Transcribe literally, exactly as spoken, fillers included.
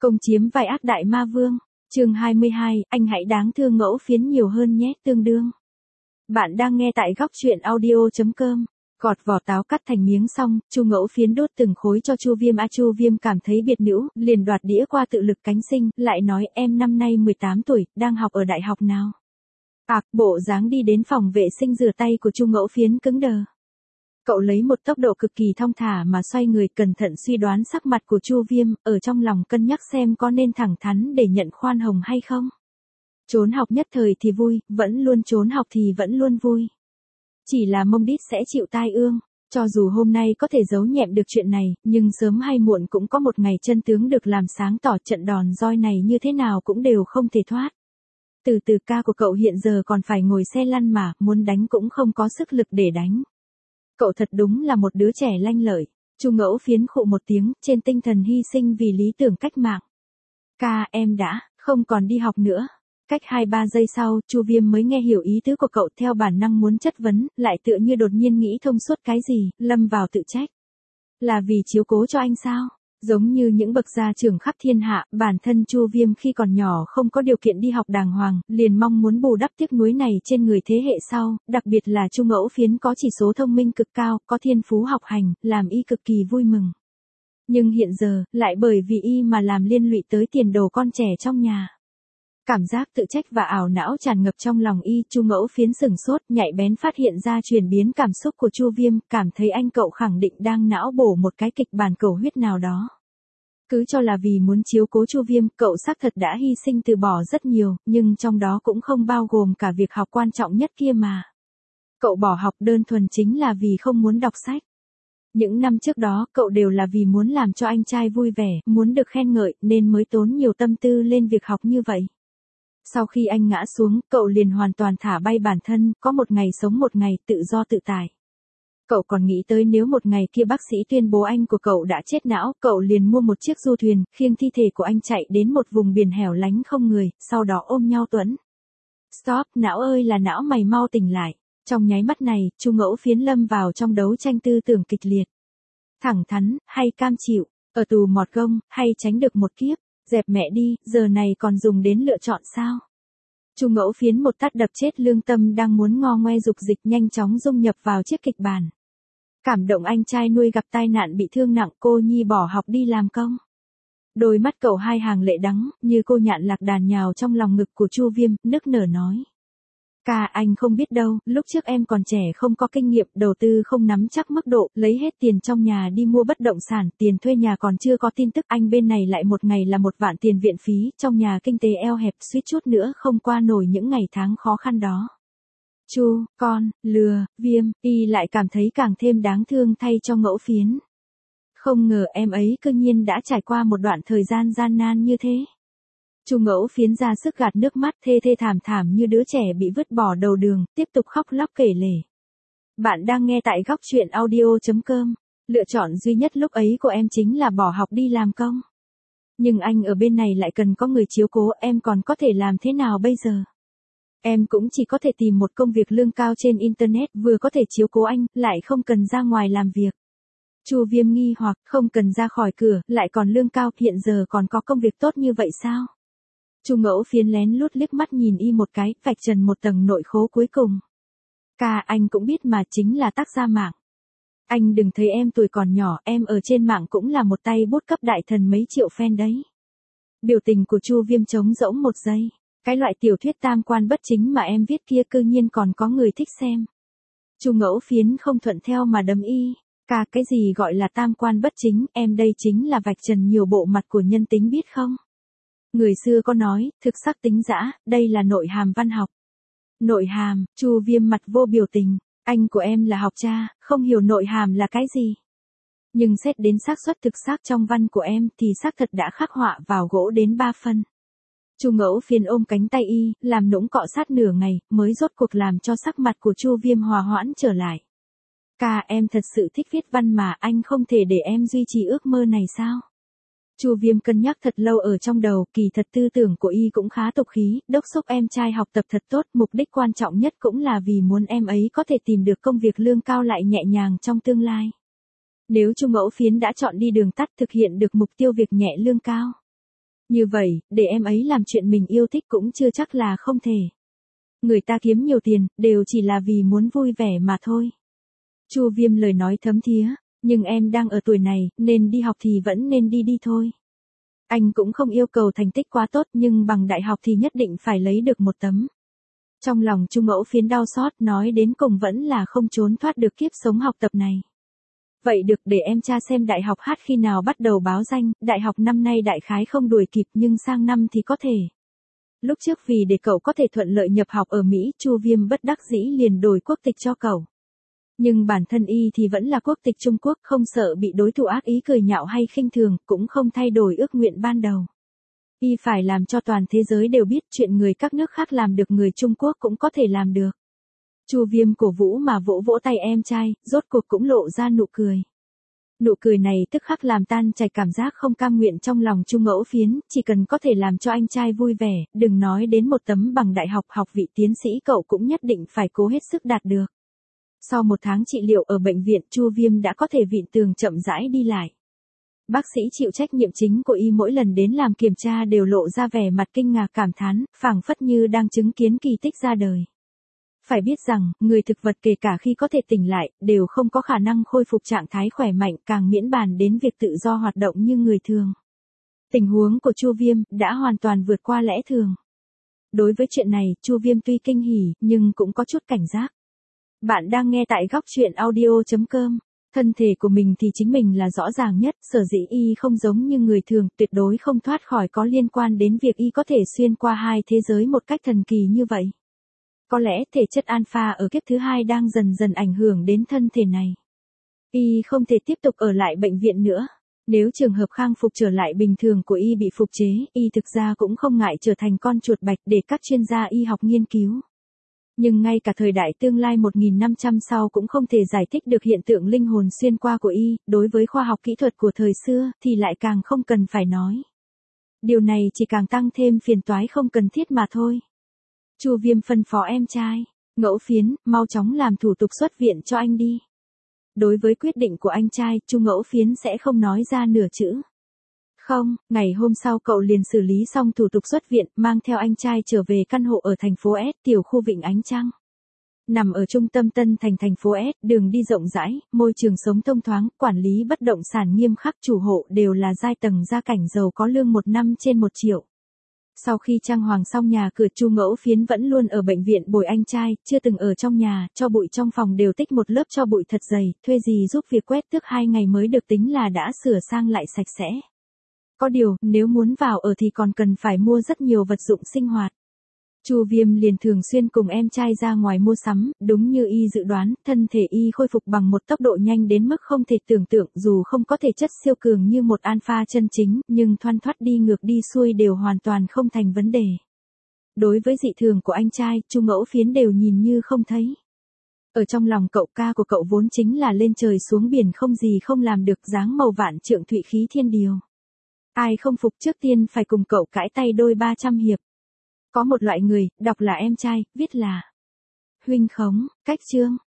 Công chiếm vai ác đại ma vương. Chương hai mươi hai, anh hãy đáng thương Ngẫu Phiến nhiều hơn nhé, tương đương. Bạn đang nghe tại góc truyện audio chấm com. Gọt vỏ táo cắt thành miếng xong, Chu Ngẫu Phiến đốt từng khối cho Chu Viêm. A Chu Viêm cảm thấy biệt nữ, liền đoạt đĩa qua tự lực cánh sinh, lại nói em năm nay mười tám tuổi, đang học ở đại học nào? À, bộ dáng đi đến phòng vệ sinh rửa tay của Chu Ngẫu Phiến cứng đờ. Cậu lấy một tốc độ cực kỳ thong thả mà xoay người, cẩn thận suy đoán sắc mặt của Chu Viêm, ở trong lòng cân nhắc xem có nên thẳng thắn để nhận khoan hồng hay không. Trốn học nhất thời thì vui, vẫn luôn trốn học thì vẫn luôn vui. Chỉ là mông đít sẽ chịu tai ương, cho dù hôm nay có thể giấu nhẹm được chuyện này, nhưng sớm hay muộn cũng có một ngày chân tướng được làm sáng tỏ, trận đòn roi này như thế nào cũng đều không thể thoát. Từ từ ca của cậu hiện giờ còn phải ngồi xe lăn mà, muốn đánh cũng không có sức lực để đánh. Cậu thật đúng là một đứa trẻ lanh lợi. Chu Ngẫu Phiến khụ một tiếng, trên tinh thần hy sinh vì lý tưởng cách mạng. Ca, em đã không còn đi học nữa. Cách hai ba giây sau, Chu Viêm mới nghe hiểu ý tứ của cậu, theo bản năng muốn chất vấn, lại tựa như đột nhiên nghĩ thông suốt cái gì, lâm vào tự trách. Là vì chiếu cố cho anh sao? Giống như những bậc gia trưởng khắp thiên hạ, bản thân Chu Viêm khi còn nhỏ không có điều kiện đi học đàng hoàng, liền mong muốn bù đắp tiếc nuối này trên người thế hệ sau, đặc biệt là Chu Ngẫu Phiến có chỉ số thông minh cực cao, có thiên phú học hành, làm y cực kỳ vui mừng. Nhưng hiện giờ, lại bởi vì y mà làm liên lụy tới tiền đồ con trẻ trong nhà. Cảm giác tự trách và ảo não tràn ngập trong lòng y, Chu Ngẫu Phiến sửng sốt, nhạy bén phát hiện ra chuyển biến cảm xúc của Chu Viêm, cảm thấy anh cậu khẳng định đang não bổ một cái kịch bản cầu huyết nào đó. Cứ cho là vì muốn chiếu cố Chu Viêm, cậu xác thật đã hy sinh từ bỏ rất nhiều, nhưng trong đó cũng không bao gồm cả việc học quan trọng nhất kia mà. Cậu bỏ học đơn thuần chính là vì không muốn đọc sách. Những năm trước đó, cậu đều là vì muốn làm cho anh trai vui vẻ, muốn được khen ngợi, nên mới tốn nhiều tâm tư lên việc học như vậy. Sau khi anh ngã xuống, cậu liền hoàn toàn thả bay bản thân, có một ngày sống một ngày, tự do tự tại. Cậu còn nghĩ tới nếu một ngày kia bác sĩ tuyên bố anh của cậu đã chết não, cậu liền mua một chiếc du thuyền, khiêng thi thể của anh chạy đến một vùng biển hẻo lánh không người, sau đó ôm nhau tuẫn. Stop, não ơi là não, mày mau tỉnh lại. Trong nháy mắt này, Chu Ngẫu Phiến lâm vào trong đấu tranh tư tưởng kịch liệt. Thẳng thắn, hay cam chịu, ở tù mọt gông, hay tránh được một kiếp, dẹp mẹ đi, giờ này còn dùng đến lựa chọn sao? Chu Ngẫu Phiến một tát đập chết lương tâm đang muốn ngo ngoe dục dịch, nhanh chóng dung nhập vào chiếc kịch bản. Cảm động anh trai nuôi gặp tai nạn bị thương nặng, cô nhi bỏ học đi làm công. Đôi mắt cậu hai hàng lệ đắng, như cô nhạn lạc đàn nhào trong lòng ngực của Chu Viêm, nức nở nói. Ca, anh không biết đâu, lúc trước em còn trẻ không có kinh nghiệm, đầu tư không nắm chắc mức độ, lấy hết tiền trong nhà đi mua bất động sản, tiền thuê nhà còn chưa có tin tức, anh bên này lại một ngày là một vạn tiền viện phí, trong nhà kinh tế eo hẹp, suýt chút nữa không qua nổi những ngày tháng khó khăn đó. Chu, con, lừa, Viêm, y lại cảm thấy càng thêm đáng thương thay cho Ngẫu Phiến. Không ngờ em ấy cư nhiên đã trải qua một đoạn thời gian gian nan như thế. Chu Ngẫu Phiến ra sức gạt nước mắt, thê thê thảm thảm như đứa trẻ bị vứt bỏ đầu đường, tiếp tục khóc lóc kể lể. Bạn đang nghe tại góc truyện audio chấm com. Lựa chọn duy nhất lúc ấy của em chính là bỏ học đi làm công. Nhưng anh ở bên này lại cần có người chiếu cố, em còn có thể làm thế nào bây giờ? Em cũng chỉ có thể tìm một công việc lương cao trên internet, vừa có thể chiếu cố anh, lại không cần ra ngoài làm việc. Chu Viêm nghi hoặc, không cần ra khỏi cửa, lại còn lương cao, hiện giờ còn có công việc tốt như vậy sao? Chu Ngẫu Phiến lén lút liếc mắt nhìn y một cái, vạch trần một tầng nội khố cuối cùng. Ca, anh cũng biết mà, chính là tác gia mạng. Anh đừng thấy em tuổi còn nhỏ, em ở trên mạng cũng là một tay bút cấp đại thần mấy triệu fan đấy. Biểu tình của Chu Viêm trống rỗng một giây. Cái loại tiểu thuyết tam quan bất chính mà em viết kia cư nhiên còn có người thích xem. Chu Ngẫu Phiến không thuận theo mà đấm y. Ca, cái gì gọi là tam quan bất chính, em đây chính là vạch trần nhiều bộ mặt của nhân tính biết không? Người xưa có nói, thực sắc tính dã, đây là nội hàm văn học. Nội hàm, Chu Viêm mặt vô biểu tình, anh của em là học cha, không hiểu nội hàm là cái gì. Nhưng xét đến xác suất thực xác trong văn của em thì xác thật đã khắc họa vào gỗ đến ba phân. Chu Ngẫu Phiến ôm cánh tay y, làm nũng cọ sát nửa ngày, mới rốt cuộc làm cho sắc mặt của Chu Viêm hòa hoãn trở lại. Ca, em thật sự thích viết văn mà, anh không thể để em duy trì ước mơ này sao? Chu Viêm cân nhắc thật lâu ở trong đầu, kỳ thật tư tưởng của y cũng khá tục khí, đốc thúc em trai học tập thật tốt, mục đích quan trọng nhất cũng là vì muốn em ấy có thể tìm được công việc lương cao lại nhẹ nhàng trong tương lai. Nếu Chu Ngẫu Phiến đã chọn đi đường tắt thực hiện được mục tiêu việc nhẹ lương cao, Như vậy, để em ấy làm chuyện mình yêu thích cũng chưa chắc là không thể. Người ta kiếm nhiều tiền, đều chỉ là vì muốn vui vẻ mà thôi. Chu Viêm lời nói thấm thía, nhưng em đang ở tuổi này, nên đi học thì vẫn nên đi đi thôi. Anh cũng không yêu cầu thành tích quá tốt nhưng bằng đại học thì nhất định phải lấy được một tấm. Trong lòng Chu Ngẫu Phiến đau xót, nói đến cùng vẫn là không trốn thoát được kiếp sống học tập này. Vậy được, để em tra xem đại học hát khi nào bắt đầu báo danh, đại học năm nay đại khái không đuổi kịp nhưng sang năm thì có thể. Lúc trước vì để cậu có thể thuận lợi nhập học ở Mỹ, Chu Viêm bất đắc dĩ liền đổi quốc tịch cho cậu. Nhưng bản thân y thì vẫn là quốc tịch Trung Quốc, không sợ bị đối thủ ác ý cười nhạo hay khinh thường, cũng không thay đổi ước nguyện ban đầu. Y phải làm cho toàn thế giới đều biết chuyện người các nước khác làm được người Trung Quốc cũng có thể làm được. Chu Viêm cổ vũ mà vỗ vỗ tay em trai, rốt cuộc cũng lộ ra nụ cười. Nụ cười này tức khắc làm tan chảy cảm giác không cam nguyện trong lòng Chu Ngẫu Phiến, chỉ cần có thể làm cho anh trai vui vẻ, đừng nói đến một tấm bằng đại học, học vị tiến sĩ cậu cũng nhất định phải cố hết sức đạt được. Sau một tháng trị liệu ở bệnh viện, Chu Viêm đã có thể vịn tường chậm rãi đi lại. Bác sĩ chịu trách nhiệm chính của y mỗi lần đến làm kiểm tra đều lộ ra vẻ mặt kinh ngạc cảm thán, phảng phất như đang chứng kiến kỳ tích ra đời. Phải biết rằng, người thực vật kể cả khi có thể tỉnh lại, đều không có khả năng khôi phục trạng thái khỏe mạnh, càng miễn bàn đến việc tự do hoạt động như người thường. Tình huống của Chu Viêm đã hoàn toàn vượt qua lẽ thường. Đối với chuyện này, Chu Viêm tuy kinh hỉ, nhưng cũng có chút cảnh giác. Bạn đang nghe tại góc truyện audio chấm com. Thân thể của mình thì chính mình là rõ ràng nhất, sở dĩ y không giống như người thường, tuyệt đối không thoát khỏi có liên quan đến việc y có thể xuyên qua hai thế giới một cách thần kỳ như vậy. Có lẽ thể chất alpha ở kiếp thứ hai đang dần dần ảnh hưởng đến thân thể này. Y không thể tiếp tục ở lại bệnh viện nữa. Nếu trường hợp khang phục trở lại bình thường của y bị phục chế, y thực ra cũng không ngại trở thành con chuột bạch để các chuyên gia y học nghiên cứu. Nhưng ngay cả thời đại tương lai một nghìn năm trăm sau cũng không thể giải thích được hiện tượng linh hồn xuyên qua của y, đối với khoa học kỹ thuật của thời xưa thì lại càng không cần phải nói. Điều này chỉ càng tăng thêm phiền toái không cần thiết mà thôi. Chu Viêm phân phó em trai, Ngẫu Phiến, mau chóng làm thủ tục xuất viện cho anh đi. Đối với quyết định của anh trai, Chu Ngẫu Phiến sẽ không nói ra nửa chữ. Không, ngày hôm sau cậu liền xử lý xong thủ tục xuất viện, mang theo anh trai trở về căn hộ ở thành phố S, tiểu khu Vịnh Ánh Trăng. Nằm ở trung tâm Tân Thành thành phố S, đường đi rộng rãi, môi trường sống thông thoáng, quản lý bất động sản nghiêm khắc, chủ hộ đều là giai tầng gia cảnh giàu có lương một năm trên một triệu. Sau khi trang hoàng xong nhà cửa, Chu Ngẫu Phiến vẫn luôn ở bệnh viện bồi anh trai, chưa từng ở trong nhà, cho bụi trong phòng đều tích một lớp cho bụi thật dày, thuê gì giúp việc quét tước hai ngày mới được tính là đã sửa sang lại sạch sẽ. Có điều, nếu muốn vào ở thì còn cần phải mua rất nhiều vật dụng sinh hoạt. Chu Viêm liền thường xuyên cùng em trai ra ngoài mua sắm, đúng như y dự đoán, thân thể y khôi phục bằng một tốc độ nhanh đến mức không thể tưởng tượng, dù không có thể chất siêu cường như một alpha chân chính, nhưng thoăn thoắt đi ngược đi xuôi đều hoàn toàn không thành vấn đề. Đối với dị thường của anh trai, Chu Ngẫu Phiến đều nhìn như không thấy. Ở trong lòng cậu, ca của cậu vốn chính là lên trời xuống biển không gì không làm được, dáng màu vạn trượng thụy khí thiên điều. Ai không phục trước tiên phải cùng cậu cãi tay đôi ba trăm hiệp. Có một loại người, đọc là em trai, viết là huynh khống, cách chương.